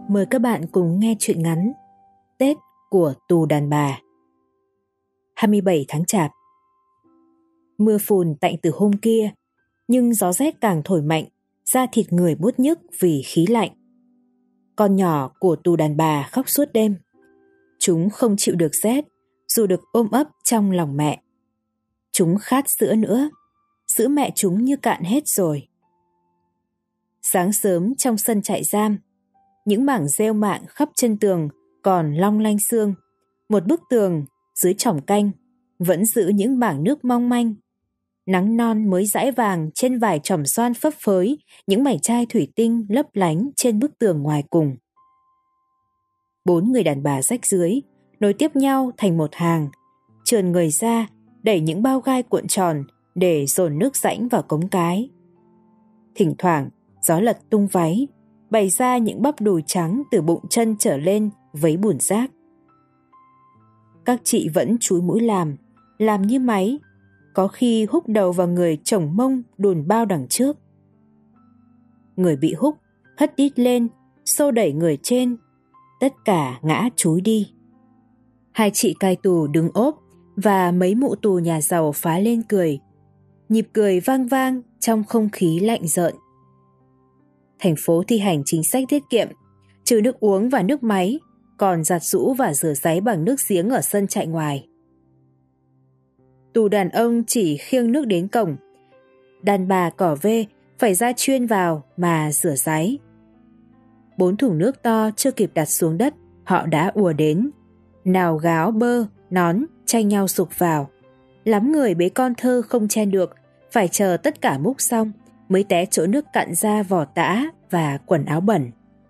Mời các bạn cùng nghe truyện ngắn Tết của tù đàn bà. 27 tháng Chạp. Mưa phùn tạnh từ hôm kia, nhưng gió rét càng thổi mạnh, da thịt người buốt nhức vì khí lạnh. Con nhỏ của tù đàn bà khóc suốt đêm. Chúng không chịu được rét, dù được ôm ấp trong lòng mẹ. Chúng khát sữa nữa, sữa mẹ chúng như cạn hết rồi. Sáng sớm trong sân trại giam, những mảng rêu mạng khắp chân tường còn long lanh sương. Một bức tường dưới chõng canh vẫn giữ những mảng nước mong manh. Nắng non mới dãi vàng trên vài chòm xoan phấp phới những mảnh chai thủy tinh lấp lánh trên bức tường ngoài cùng. 4 người đàn bà rách rưới nối tiếp nhau thành một hàng, trườn người ra đẩy những bao gai cuộn tròn để dồn nước rãnh vào cống cái. Thỉnh thoảng gió lật tung váy, bày ra những bắp đùi trắng từ bụng chân trở lên vấy bùn rác. Các chị vẫn chúi mũi làm như máy, có khi húc đầu vào người chồng mông đùn bao đằng trước. Người bị húc hất đít lên, xô đẩy người trên, tất cả ngã chúi đi. 2 chị cai tù đứng ốp và mấy mụ tù nhà giàu phá lên cười. Nhịp cười vang vang trong không khí lạnh rợn. Thành phố thi hành chính sách tiết kiệm, trừ nước uống và nước máy, còn giặt giũ và rửa ráy bằng nước giếng ở sân trại ngoài. Tù đàn ông chỉ khiêng nước đến cổng, đàn bà cỏ vê phải ra chuyên vào mà rửa ráy. 4 thùng nước to chưa kịp đặt xuống đất, họ đã ùa đến. Nào gáo bơ, nón tranh nhau sục vào. Lắm người bế con thơ không chen được, phải chờ tất cả múc xong mới té chỗ nước cạn ra vỏ tã và quần áo bẩn.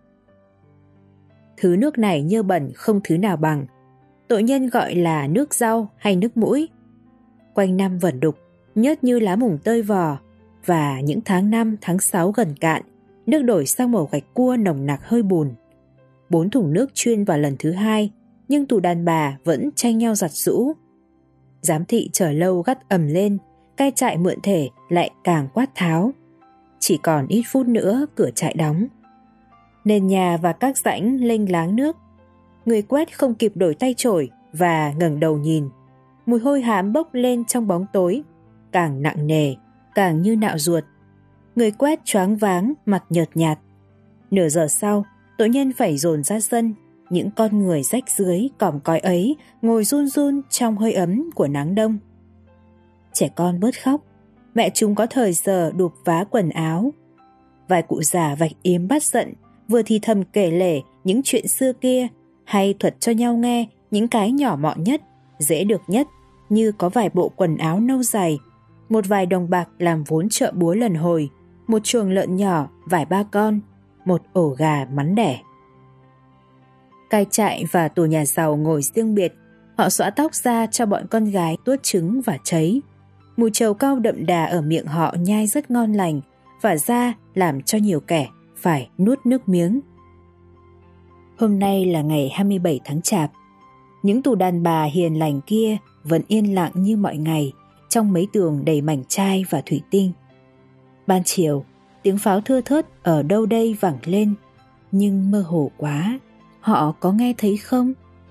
Thứ nước này nhơ bẩn không thứ nào bằng. Tội nhân gọi là nước rau hay nước mũi. Quanh năm vẩn đục, nhớt như lá mùng tơi vò, và những tháng 5, tháng 6 gần cạn, nước đổi sang màu gạch cua nồng nặc hơi bùn. 4 thùng nước chuyên vào lần thứ 2, nhưng tù đàn bà vẫn tranh nhau giặt giũ. Giám thị chờ lâu gắt ầm lên, cai trại mượn thể lại càng quát tháo. Chỉ còn ít phút nữa cửa trại đóng. Nền nhà và các rãnh lênh láng nước. Người quét không kịp đổi tay chổi và ngẩng đầu nhìn. Mùi hôi hám bốc lên trong bóng tối, càng nặng nề, càng như nạo ruột. Người quét choáng váng, mặt nhợt nhạt. Nửa giờ sau, tội nhân phải dồn ra sân. Những con người rách rưới còm cõi ấy ngồi run run trong hơi ấm của nắng đông. Trẻ con bớt khóc, mẹ chúng có thời giờ đụp vá quần áo. Vài cụ già vạch yếm bắt giận, vừa thì thầm kể lể những chuyện xưa kia, hay thuật cho nhau nghe những cái nhỏ mọn nhất, dễ được nhất, như có vài bộ quần áo nâu dày, một vài đồng bạc làm vốn chợ búa lần hồi, một chuồng lợn nhỏ, vài ba con, một ổ gà mắn đẻ. Cai trại và tù nhà giàu ngồi riêng biệt, họ xõa tóc ra cho bọn con gái tuốt trứng và cháy. Mùi trầu cau đậm đà ở miệng họ nhai rất ngon lành, và da làm cho nhiều kẻ phải nuốt nước miếng. Hôm nay là ngày 27 tháng Chạp. Những tù đàn bà hiền lành kia vẫn yên lặng như mọi ngày, trong mấy tường đầy mảnh chai và thủy tinh. Ban chiều, tiếng pháo thưa thớt ở đâu đây vẳng lên, nhưng mơ hồ quá, họ có nghe thấy không?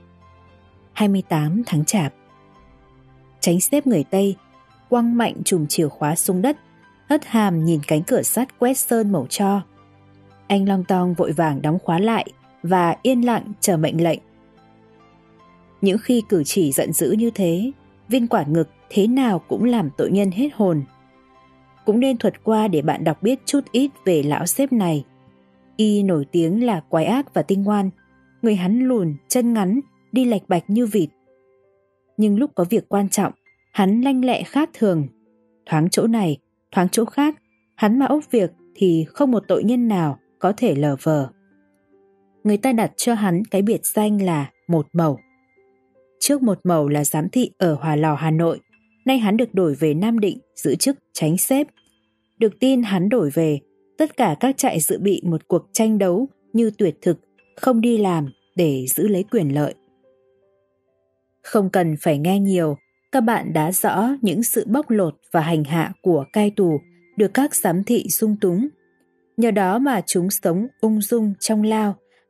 28 tháng Chạp. Tránh xếp người Tây quăng mạnh chùm chìa khóa xuống đất, hất hàm nhìn cánh cửa sắt quét sơn màu tro. Anh Long Tong vội vàng đóng khóa lại và yên lặng chờ mệnh lệnh. Những khi cử chỉ giận dữ như thế, viên quản ngực thế nào cũng làm tội nhân hết hồn. Cũng nên thuật qua để bạn đọc biết chút ít về lão sếp này. Y nổi tiếng là quái ác và tinh ngoan, người hắn lùn, chân ngắn, đi lạch bạch như vịt. Nhưng lúc có việc quan trọng, hắn lanh lẹ khác thường. Thoáng chỗ này, thoáng chỗ khác, hắn mà ốc việc thì không một tội nhân nào có thể lờ vờ. Người ta đặt cho hắn cái biệt danh là Một Mẩu. Trước Một Mẩu là giám thị ở Hòa Lò, Hà Nội, nay hắn được đổi về Nam Định giữ chức chánh xếp. Được tin hắn đổi về, tất cả các trại dự bị một cuộc tranh đấu như tuyệt thực, không đi làm để giữ lấy quyền lợi. Không cần phải nghe nhiều, các bạn đã rõ những sự bóc lột và hành hạ của cai tù được các giám thị dung túng. Nhờ đó mà chúng sống ung dung trong lao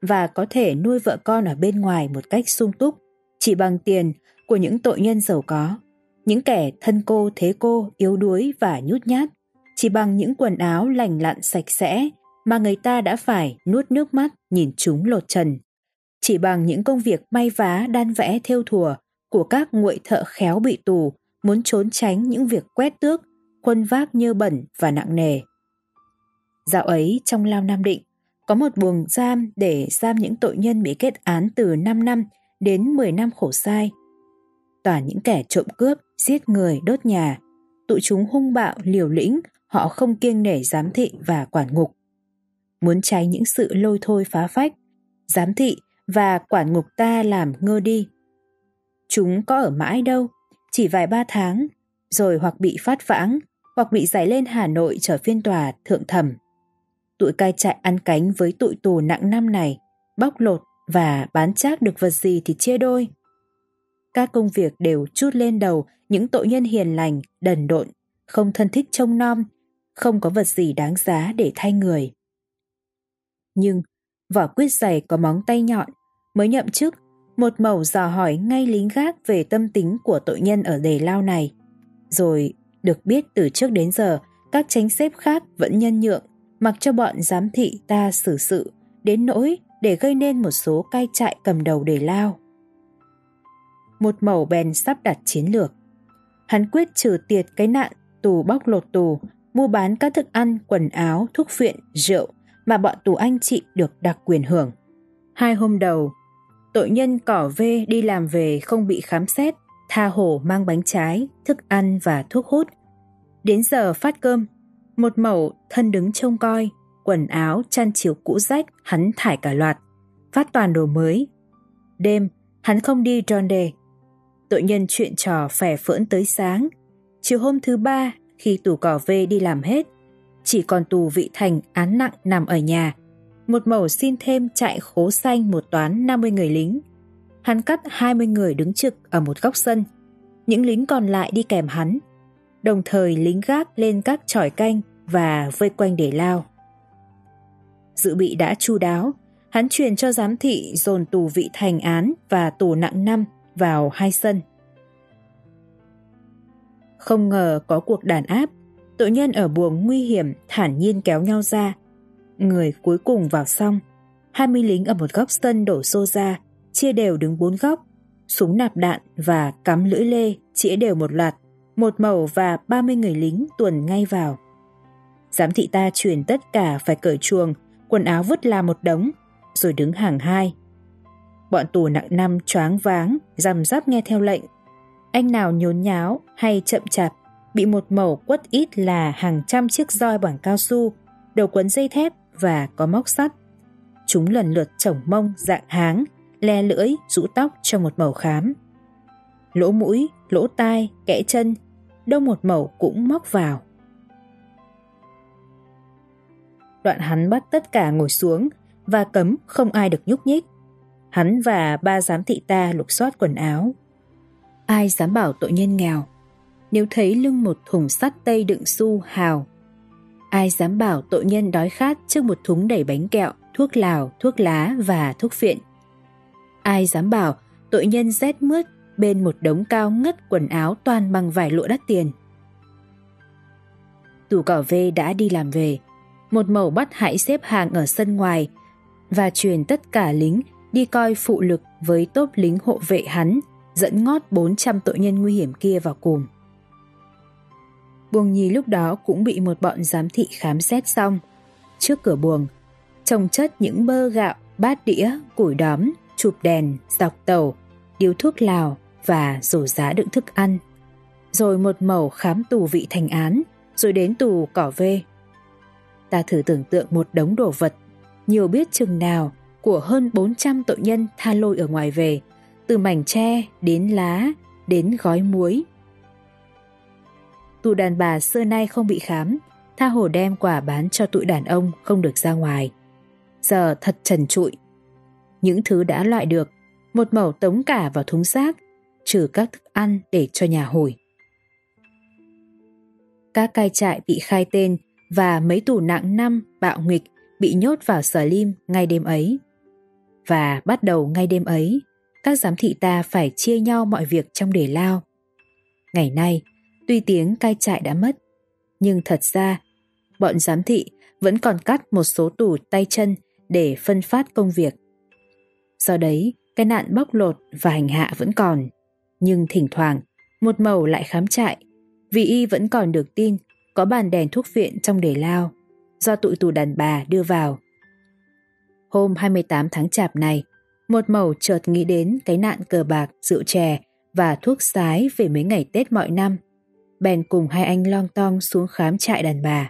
và có thể nuôi vợ con ở bên ngoài một cách sung túc chỉ bằng tiền của những tội nhân giàu có, những kẻ thân cô thế cô yếu đuối và nhút nhát, chỉ bằng những quần áo lành lặn sạch sẽ mà người ta đã phải nuốt nước mắt nhìn chúng lột trần, chỉ bằng những công việc may vá đan vẽ thêu thùa của các nguội thợ khéo bị tù muốn trốn tránh những việc quét tước, khuân vác nhơ bẩn và nặng nề. Dạo ấy trong lao Nam Định có một buồng giam để giam những tội nhân bị kết án từ 5 năm đến 10 năm khổ sai. Toàn những kẻ trộm cướp, giết người, đốt nhà. Tụi chúng hung bạo, liều lĩnh, họ không kiêng nể giám thị và quản ngục. Muốn tránh những sự lôi thôi phá phách, giám thị và quản ngục ta làm ngơ đi. Chúng có ở mãi đâu, chỉ vài 3 tháng, rồi hoặc bị phát vãng, hoặc bị giải lên Hà Nội trở phiên tòa thượng thẩm. Tụi cai trại ăn cánh với tụi tù nặng năm này, bóc lột và bán chác được vật gì thì chia đôi. Các công việc đều trút lên đầu những tội nhân hiền lành, đần độn, không thân thích trông nom, không có vật gì đáng giá để thay người. Nhưng vỏ quýt dày có móng tay nhọn, mới nhậm chức, một mẩu dò hỏi ngay lính gác về tâm tính của tội nhân ở đề lao này. Rồi được biết từ trước đến giờ các chánh xếp khác vẫn nhân nhượng, mặc cho bọn giám thị ta xử sự, đến nỗi để gây nên một số cai trại cầm đầu đề lao. Một mẩu bèn sắp đặt chiến lược. Hắn quyết trừ tiệt cái nạn tù bóc lột tù, mua bán các thức ăn, quần áo, thuốc phiện, rượu mà bọn tù anh chị được đặc quyền hưởng. 2 hôm đầu, tội nhân cỏ vê đi làm về không bị khám xét, tha hồ mang bánh trái, thức ăn và thuốc hút. Đến giờ phát cơm, một mẩu thân đứng trông coi, quần áo, chăn chiếu cũ rách hắn thải cả loạt, phát toàn đồ mới. Đêm, hắn không đi ronde. Tội nhân chuyện trò phè phỡn tới sáng. Chiều hôm thứ 3, khi tù cỏ vê đi làm hết, chỉ còn tù Vị Thành án nặng nằm ở nhà, một mẩu xin thêm trại khố xanh một toán 50 người lính. Hắn cắt 20 người đứng trực ở một góc sân, những lính còn lại đi kèm hắn, đồng thời lính gác lên các chòi canh và vây quanh để lao. Dự bị đã chu đáo, hắn truyền cho giám thị dồn tù Vị Thành án và tù nặng 5 vào 2 sân. Không ngờ có cuộc đàn áp, tội nhân ở buồng nguy hiểm thản nhiên kéo nhau ra. Người cuối cùng vào xong, 20 lính ở một góc sân đổ xô ra, chia đều đứng 4 góc, súng nạp đạn và cắm lưỡi lê chĩa đều một loạt, một mẩu và 30 người lính tuồn ngay vào. Giám thị ta truyền tất cả phải cởi chuồng, quần áo vứt là một đống, rồi đứng hàng 2. Bọn tù nặng 5 choáng váng, rằm rắp nghe theo lệnh. Anh nào nhốn nháo hay chậm chạp bị một mẩu quất ít là hàng trăm chiếc roi bằng cao su, đầu quấn dây thép và có móc sắt. Chúng lần lượt chổng mông, dạng háng, le lưỡi, rũ tóc cho một mẩu khám. Lỗ mũi, lỗ tai, kẽ chân, đâu một mẩu cũng móc vào. Đoạn hắn bắt tất cả ngồi xuống và cấm không ai được nhúc nhích. Hắn và 3 giám thị ta lục soát quần áo. Ai dám bảo tội nhân nghèo nếu thấy lưng một thùng sắt tây đựng xu hào? Ai dám bảo tội nhân đói khát trước một thúng đầy bánh kẹo, thuốc lào, thuốc lá và thuốc phiện? Ai dám bảo tội nhân rét mướt bên một đống cao ngất quần áo toàn bằng vải lụa đắt tiền? Tù cỏ vê đã đi làm về, một mẩu bắt hãy xếp hàng ở sân ngoài và truyền tất cả lính đi coi phụ lực với tốp lính hộ vệ hắn, dẫn ngót 400 tội nhân nguy hiểm kia vào cùm. Buồng nhì lúc đó cũng bị một bọn giám thị khám xét xong. Trước cửa buồng chồng chất những bơ gạo, bát đĩa, củi đóm, chụp đèn, dọc tàu, điếu thuốc lào và rổ giá đựng thức ăn. Rồi một mẩu khám tù Vị Thành án, rồi đến tù cỏ vê. Ta thử tưởng tượng một đống đồ vật, nhiều biết chừng nào, của hơn 400 tội nhân tha lôi ở ngoài về, từ mảnh tre đến lá, đến gói muối. Tụi đàn bà xưa nay không bị khám, tha hồ đem quả bán cho tụi đàn ông không được ra ngoài. Giờ thật trần trụi. Những thứ đã loại được, một mẩu tống cả vào thúng rác, trừ các thức ăn để cho nhà hủi. Các cai trại bị khai tên và mấy tù nặng 5 bạo nghịch bị nhốt vào Sở Lim ngay đêm ấy. Và bắt đầu ngay đêm ấy, các giám thị ta phải chia nhau mọi việc trong đề lao. Ngày nay, tuy tiếng cai trại đã mất, nhưng thật ra bọn giám thị vẫn còn cắt một số tủ tay chân để phân phát công việc. Do đấy, cái nạn bóc lột và hành hạ vẫn còn, nhưng thỉnh thoảng một mẩu lại khám trại, vì y vẫn còn được tin có bàn đèn thuốc viện trong đề lao, do tụi tù đàn bà đưa vào. Hôm 28 tháng Chạp này, một mẩu chợt nghĩ đến cái nạn cờ bạc, rượu chè và thuốc sái về mấy ngày Tết mọi năm, bèn cùng hai anh lon ton xuống khám trại đàn bà.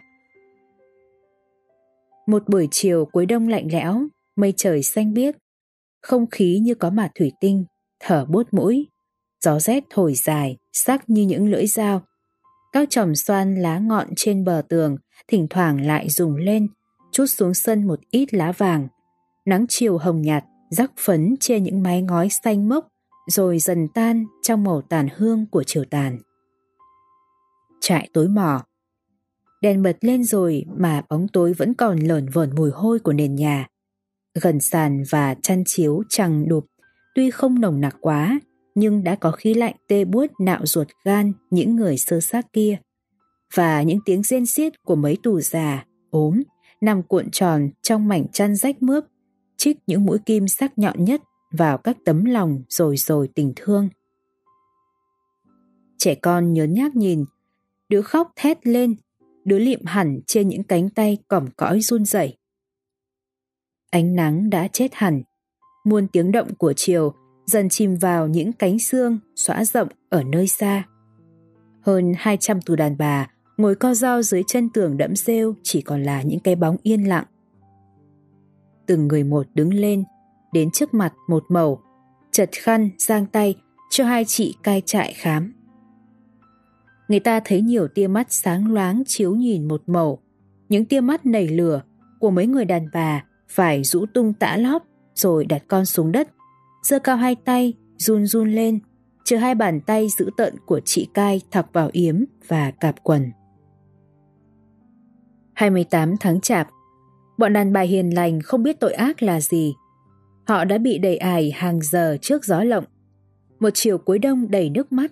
Một buổi chiều cuối đông lạnh lẽo, mây trời xanh biếc, không khí như có mạt thủy tinh, thở buốt mũi, gió rét thổi dài, sắc như những lưỡi dao. Các chòm xoan lá ngọn trên bờ tường thỉnh thoảng lại rùng lên, trút xuống sân một ít lá vàng. Nắng chiều hồng nhạt rắc phấn trên những mái ngói xanh mốc, rồi dần tan trong màu tàn hương của chiều tàn. Trại tối mò. Đèn bật lên rồi mà bóng tối vẫn còn lởn vởn mùi hôi của nền nhà. Gần sàn và chăn chiếu chằng đụp, tuy không nồng nặc quá, nhưng đã có khí lạnh tê buốt nạo ruột gan những người sơ xác kia. Và những tiếng rên xiết của mấy tù già, ốm, nằm cuộn tròn trong mảnh chăn rách mướp, chích những mũi kim sắc nhọn nhất vào các tấm lòng rồi tình thương. Trẻ con nhớn nhác nhìn, đứa khóc thét lên, đứa lịm hẳn trên những cánh tay cỏm cõi run rẩy. Ánh nắng đã chết hẳn, muôn tiếng động của chiều dần chìm vào những cánh xương xõa rộng ở nơi xa. Hơn 200 tù đàn bà ngồi co ro dưới chân tường đẫm rêu chỉ còn là những cái bóng yên lặng. Từng người một đứng lên, đến trước mặt một mẩu, chật khăn giang tay cho hai chị cai trại khám. Người ta thấy nhiều tia mắt sáng loáng chiếu nhìn một mẩu, những tia mắt nảy lửa của mấy người đàn bà phải rũ tung tã lót rồi đặt con xuống đất, giơ cao hai tay run run lên, chờ hai bàn tay dữ tợn của chị cai thọc vào yếm và cạp quần. 28 tháng Chạp, bọn đàn bà hiền lành không biết tội ác là gì. Họ đã bị đầy ải hàng giờ trước gió lộng. Một chiều cuối đông đầy nước mắt.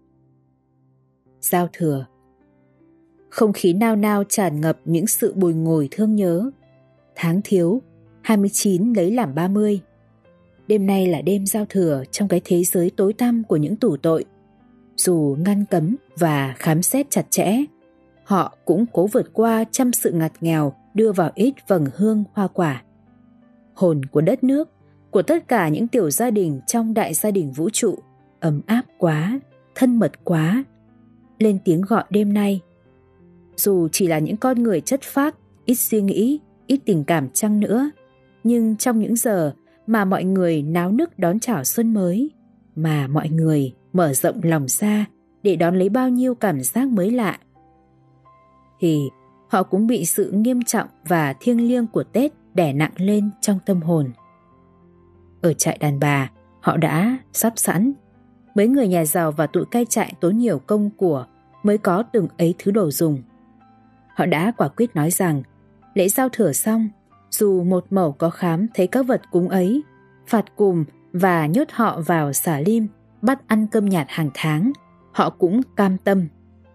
Giao thừa. Không khí nao nao tràn ngập những sự bùi ngùi thương nhớ. Tháng thiếu, 29 lấy làm 30. Đêm nay là đêm giao thừa trong cái thế giới tối tăm của những tù tội. Dù ngăn cấm và khám xét chặt chẽ, họ cũng cố vượt qua trăm sự ngặt nghèo, đưa vào ít vầng hương hoa quả. Hồn của đất nước, của tất cả những tiểu gia đình trong đại gia đình vũ trụ, ấm áp quá, thân mật quá, lên tiếng gọi đêm nay. Dù chỉ là những con người chất phác, ít suy nghĩ, ít tình cảm chăng nữa, nhưng trong những giờ mà mọi người náo nức đón chào xuân mới, mà mọi người mở rộng lòng ra để đón lấy bao nhiêu cảm giác mới lạ, thì họ cũng bị sự nghiêm trọng và thiêng liêng của Tết đè nặng lên trong tâm hồn. Ở trại đàn bà, họ đã sắp sẵn. Mấy người nhà giàu và tụi cai trại tốn nhiều công của mới có từng ấy thứ đồ dùng. Họ đã quả quyết nói rằng lễ giao thừa xong, dù một mẩu có khám thấy các vật cúng ấy, phạt cùm và nhốt họ vào xà lim, bắt ăn cơm nhạt hàng tháng, họ cũng cam tâm.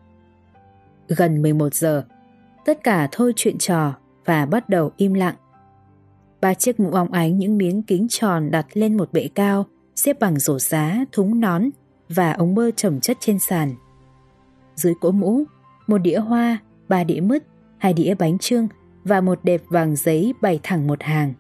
Gần 11 giờ, tất cả thôi chuyện trò và bắt đầu im lặng. 3 chiếc mũ óng ánh những miếng kính tròn đặt lên một bệ cao, xếp bằng rổ giá, thúng nón và ống bơ chồng chất trên sàn. Dưới cỗ mũ, một đĩa hoa, 3 đĩa mứt, 2 đĩa bánh chưng và một đệp vàng giấy bày thẳng một hàng.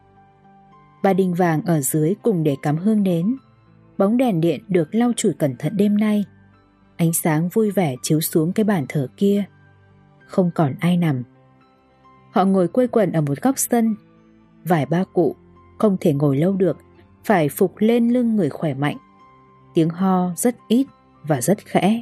3 đinh vàng ở dưới cùng để cắm hương nến. Bóng đèn điện được lau chùi cẩn thận đêm nay. Ánh sáng vui vẻ chiếu xuống cái bàn thờ kia. Không còn ai nằm. Họ ngồi quây quần ở một góc sân. Vài ba cụ không thể ngồi lâu được, phải phục lên lưng người khỏe mạnh. Tiếng ho rất ít và rất khẽ.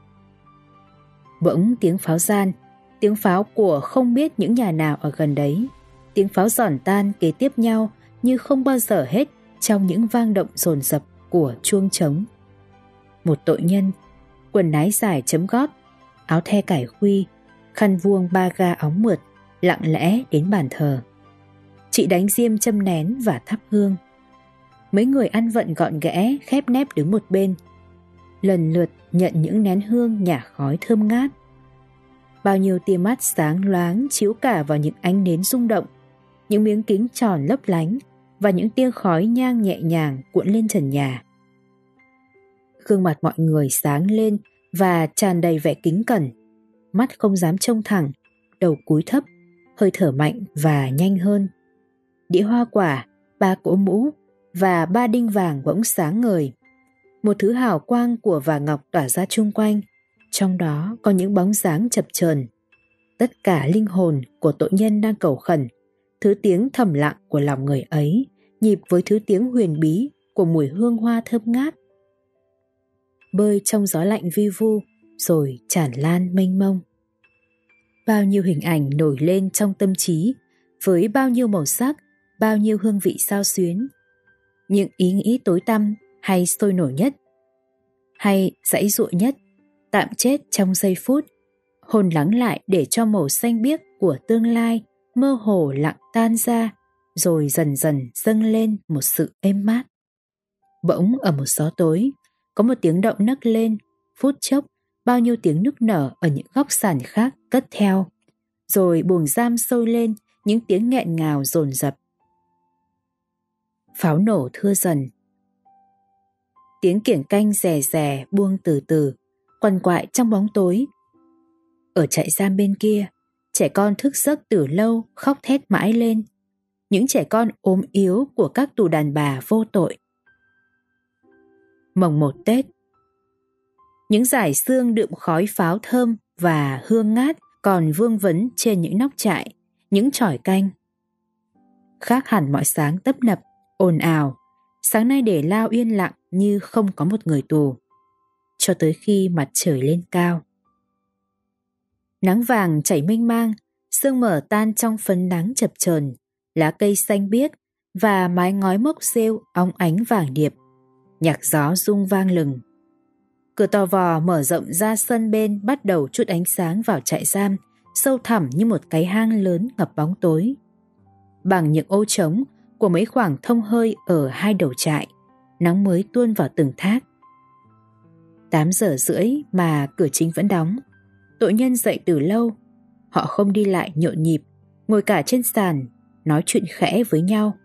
Bỗng tiếng pháo gian, tiếng pháo của không biết những nhà nào ở gần đấy. Tiếng pháo giòn tan kế tiếp nhau như không bao giờ hết trong những vang động dồn dập của chuông trống. Một tội nhân, quần nái dài chấm gót, áo the cải khuy, khăn vuông ba ga óng mượt, lặng lẽ đến bàn thờ. chị đánh diêm châm nén và thắp hương. Mấy người ăn vận gọn ghẽ khép nép đứng một bên, lần lượt nhận những nén hương nhả khói thơm ngát. Bao nhiêu tia mắt sáng loáng chiếu cả vào những ánh nến rung động, những miếng kính tròn lấp lánh và những tia khói nhang nhẹ nhàng cuộn lên trần nhà. Gương mặt mọi người sáng lên và tràn đầy vẻ kính cẩn, mắt không dám trông thẳng, đầu cúi thấp, hơi thở mạnh và nhanh hơn. Đĩa hoa quả, 3 cỗ mũ và 3 đinh vàng bỗng sáng ngời. Một thứ hào quang của vàng ngọc tỏa ra chung quanh, trong đó có những bóng dáng chập chờn. Tất cả linh hồn của tội nhân đang cầu khẩn, thứ tiếng thầm lặng của lòng người ấy nhịp với thứ tiếng huyền bí của mùi hương hoa thơm ngát, bơi trong gió lạnh vi vu rồi tràn lan mênh mông. Bao nhiêu hình ảnh nổi lên trong tâm trí với bao nhiêu màu sắc, bao nhiêu hương vị xao xuyến. Những ý nghĩ tối tăm hay sôi nổi nhất, hay giãy giụa nhất, tạm chết trong giây phút, hồn lắng lại để cho màu xanh biếc của tương lai mơ hồ lặng tan ra, rồi dần dần dâng lên một sự êm mát. Bỗng ở một gió tối, có một tiếng động nấc lên, phút chốc bao nhiêu tiếng nức nở ở những góc sàn khác cất theo, rồi buồng giam sôi lên những tiếng nghẹn ngào dồn dập. Pháo nổ thưa dần. Tiếng kiểng canh rè rè buông từ từ, quằn quại trong bóng tối. Ở trại giam bên kia, trẻ con thức giấc từ lâu khóc thét mãi lên, những trẻ con ốm yếu của các tù đàn bà vô tội. Mồng 1 Tết, những dải xương đượm khói pháo thơm và hương ngát còn vương vấn trên những nóc trại, những chỏi canh. Khác hẳn mọi sáng tấp nập, ồn ào, sáng nay để lao yên lặng như không có một người tù, cho tới khi mặt trời lên cao. Nắng vàng chảy mênh mang, sương mờ tan trong phấn nắng chập chờn, lá cây xanh biếc và mái ngói mốc rêu óng ánh vàng điệp. Nhạc gió rung vang lừng. Cửa tò vò mở rộng ra sân bên bắt đầu chút ánh sáng vào trại giam, sâu thẳm như một cái hang lớn ngập bóng tối. Bằng những ô trống của mấy khoảng thông hơi ở hai đầu trại, nắng mới tuôn vào từng thác. 8 giờ rưỡi mà cửa chính vẫn đóng. Tội nhân dậy từ lâu. Họ không đi lại nhộn nhịp, ngồi cả trên sàn, nói chuyện khẽ với nhau.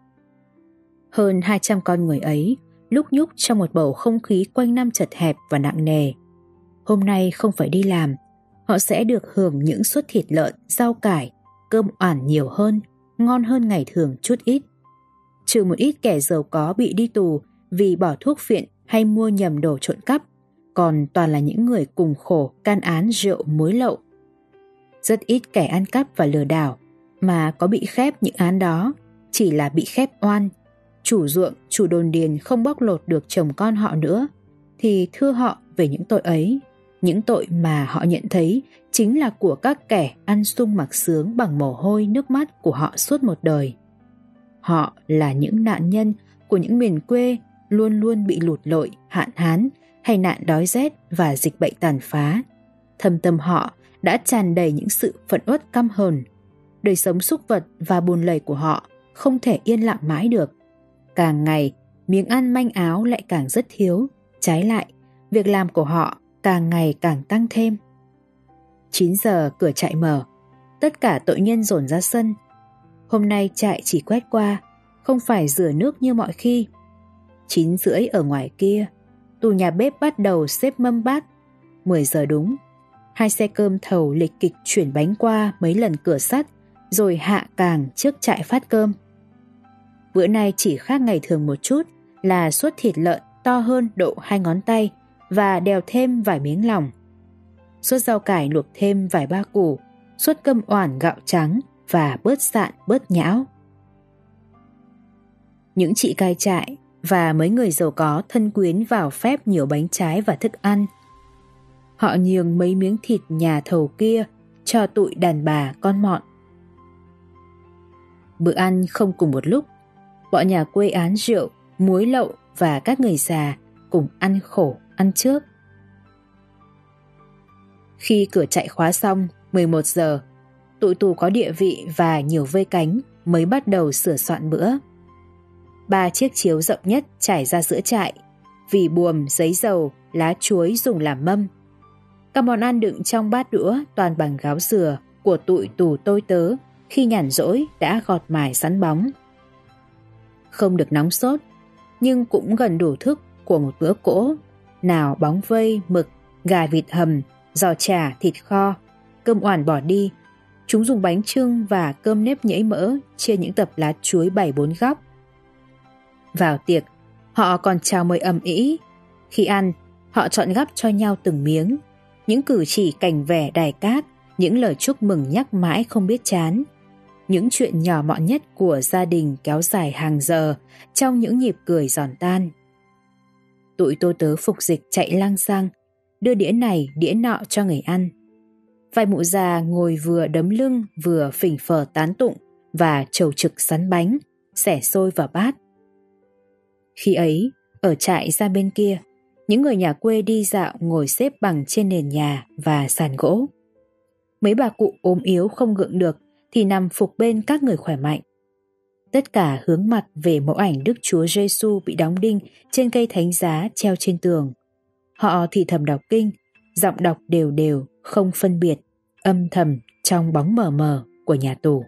Hơn 200 con người ấy lúc nhúc trong một bầu không khí quanh năm chật hẹp và nặng nề. Hôm nay không phải đi làm, họ sẽ được hưởng những suất thịt lợn, rau cải, cơm oản nhiều hơn, ngon hơn ngày thường chút ít. Trừ một ít kẻ giàu có bị đi tù vì bỏ thuốc phiện hay mua nhầm đồ trộm cắp, còn toàn là những người cùng khổ can án rượu muối lậu. Rất ít kẻ ăn cắp và lừa đảo, mà có bị khép những án đó chỉ là bị khép oan. Chủ ruộng, chủ đồn điền không bóc lột được chồng con họ nữa, thì thưa họ về những tội ấy, những tội mà họ nhận thấy chính là của các kẻ ăn sung mặc sướng bằng mồ hôi nước mắt của họ suốt một đời. Họ là những nạn nhân của những miền quê luôn luôn bị lụt lội, hạn hán hay nạn đói rét và dịch bệnh tàn phá. Thâm tâm họ đã tràn đầy những sự phẫn uất căm hờn. Đời sống súc vật và buồn lầy của họ không thể yên lặng mãi được. Càng ngày, miếng ăn manh áo lại càng rất thiếu. Trái lại, việc làm của họ càng ngày càng tăng thêm. 9 giờ cửa trại mở, tất cả tội nhân dồn ra sân. Hôm nay trại chỉ quét qua, không phải rửa nước như mọi khi. 9 rưỡi ở ngoài kia, tù nhà bếp bắt đầu xếp mâm bát. 10 giờ đúng, 2 xe cơm thầu lịch kịch chuyển bánh qua mấy lần cửa sắt, rồi hạ càng trước trại phát cơm. Bữa nay chỉ khác ngày thường một chút là suất thịt lợn to hơn độ 2 ngón tay và đèo thêm vài miếng lòng. Suất rau cải luộc thêm vài ba củ, suất cơm oản gạo trắng và bớt sạn bớt nhão. Những chị cai trại và mấy người giàu có thân quyến vào phép nhiều bánh trái và thức ăn. Họ nhường mấy miếng thịt nhà thầu kia cho tụi đàn bà con mọn. Bữa ăn không cùng một lúc, bọn nhà quê án rượu, muối lậu và các người già cùng ăn khổ ăn trước. Khi cửa trại khóa xong 11 giờ, tụi tù có địa vị và nhiều vây cánh mới bắt đầu sửa soạn bữa. 3 chiếc chiếu rộng nhất trải ra giữa trại, vì buồm, giấy dầu, lá chuối dùng làm mâm. Các món ăn đựng trong bát đũa toàn bằng gáo dừa của tụi tù tôi tớ khi nhàn rỗi đã gọt mài sẵn bóng. Không được nóng sốt, nhưng cũng gần đủ thức của một bữa cỗ, nào bóng vây, mực, gà vịt hầm, giò chả, thịt kho, cơm oản bỏ đi. Chúng dùng bánh chưng và cơm nếp nhễ mỡ trên những tập lá chuối 7-4 góc. Vào tiệc, họ còn chào mời ầm ĩ. Khi ăn, họ chọn gắp cho nhau từng miếng. Những cử chỉ cảnh vẻ đài cát, những lời chúc mừng nhắc mãi không biết chán. Những chuyện nhỏ mọn nhất của gia đình kéo dài hàng giờ trong những nhịp cười giòn tan. Tụi tôi tớ phục dịch chạy lăng xăng, đưa đĩa này đĩa nọ cho người ăn. Vài mụ già ngồi vừa đấm lưng vừa phỉnh phờ tán tụng và trầu trực sắn bánh, xẻ xôi vào bát. Khi ấy, ở trại ra bên kia, những người nhà quê đi dạo ngồi xếp bằng trên nền nhà và sàn gỗ. Mấy bà cụ ốm yếu không gượng được thì nằm phục bên các người khỏe mạnh. Tất cả hướng mặt về mẫu ảnh Đức Chúa Giêsu bị đóng đinh trên cây thánh giá treo trên tường. Họ thì thầm đọc kinh, giọng đọc đều đều, không phân biệt, âm thầm trong bóng mờ mờ của nhà tù.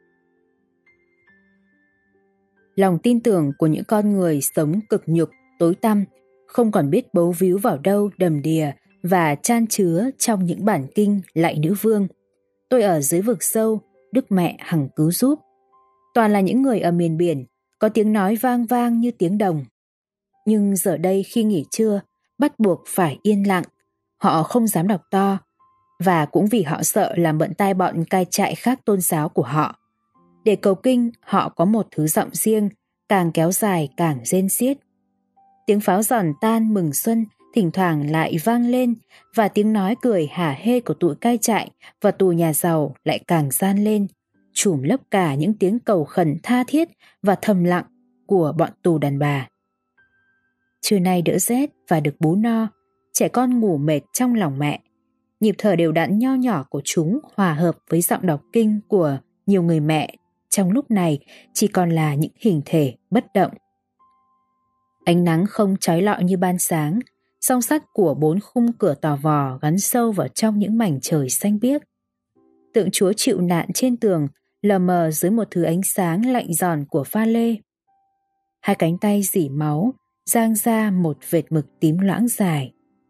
Lòng tin tưởng của những con người sống cực nhục, tối tăm, không còn biết bấu víu vào đâu đầm đìa và chan chứa trong những bản kinh lạy nữ vương. Tôi ở dưới vực sâu, Đức Mẹ hằng cứu giúp. Toàn là những người ở miền biển, có tiếng nói vang vang như tiếng đồng. Nhưng giờ đây khi nghỉ trưa, bắt buộc phải yên lặng. Họ không dám đọc to, và cũng vì họ sợ làm bận tai bọn cai trại khác tôn giáo của họ. Để cầu kinh, họ có một thứ giọng riêng, càng kéo dài càng rên xiết. Tiếng pháo giòn tan mừng xuân thỉnh thoảng lại vang lên, và tiếng nói cười hả hê của tụi cai trại và tù nhà giàu lại càng gian lên, trùm lấp cả những tiếng cầu khẩn tha thiết và thầm lặng của bọn tù đàn bà. Trưa nay đỡ rét và được bú no, trẻ con ngủ mệt trong lòng mẹ. Nhịp thở đều đặn nho nhỏ của chúng hòa hợp với giọng đọc kinh của nhiều người mẹ trong lúc này chỉ còn là những hình thể bất động. Ánh nắng không chói lọi như ban sáng, song sắt của 4 khung cửa tò vò gắn sâu vào trong những mảnh trời xanh biếc. Tượng Chúa chịu nạn trên tường lờ mờ dưới một thứ ánh sáng lạnh giòn của pha lê. 2 cánh tay rỉ máu giang ra một vệt mực tím loãng dài.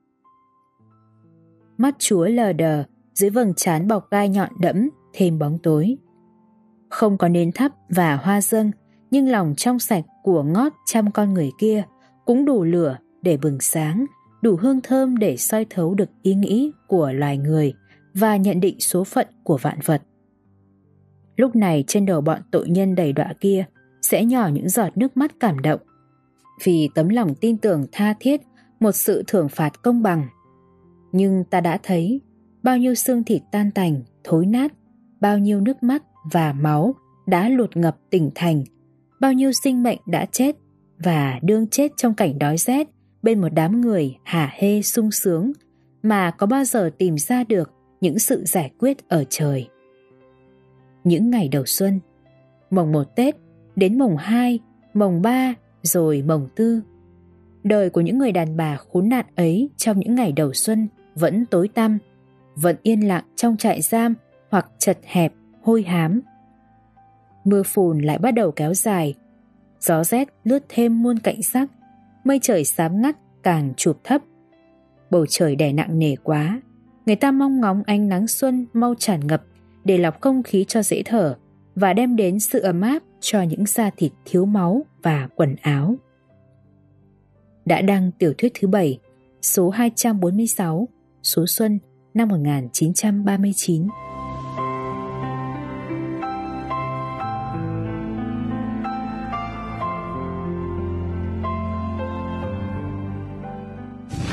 Mắt Chúa lờ đờ dưới vầng trán bọc gai nhọn đẫm thêm bóng tối. Không có nến thắp và hoa dâng, nhưng lòng trong sạch của ngót trăm con người kia cũng đủ lửa để bừng sáng, đủ hương thơm để soi thấu được ý nghĩ của loài người và nhận định số phận của vạn vật. Lúc này trên đầu bọn tội nhân đầy đọa kia sẽ nhỏ những giọt nước mắt cảm động, vì tấm lòng tin tưởng tha thiết một sự thưởng phạt công bằng. Nhưng ta đã thấy bao nhiêu xương thịt tan tành, thối nát, bao nhiêu nước mắt và máu đã lụt ngập tỉnh thành, bao nhiêu sinh mệnh đã chết và đương chết trong cảnh đói rét bên một đám người hả hê sung sướng mà có bao giờ tìm ra được những sự giải quyết ở trời. Những ngày đầu xuân, mồng 1 Tết đến mồng 2, mồng 3 rồi mồng 4, đời của những người đàn bà khốn nạn ấy trong những ngày đầu xuân vẫn tối tăm, vẫn yên lặng trong trại giam hoặc chật hẹp, hôi hám. Mưa phùn lại bắt đầu kéo dài, gió rét lướt thêm muôn cạnh sắc, mây trời xám ngắt càng chụp thấp. Bầu trời đè nặng nề quá, người ta mong ngóng ánh nắng xuân mau tràn ngập để lọc không khí cho dễ thở và đem đến sự ấm áp cho những da thịt thiếu máu và quần áo. Đã đăng tiểu thuyết thứ 7, số 246, số xuân năm 1939.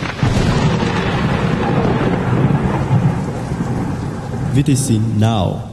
VTC Now.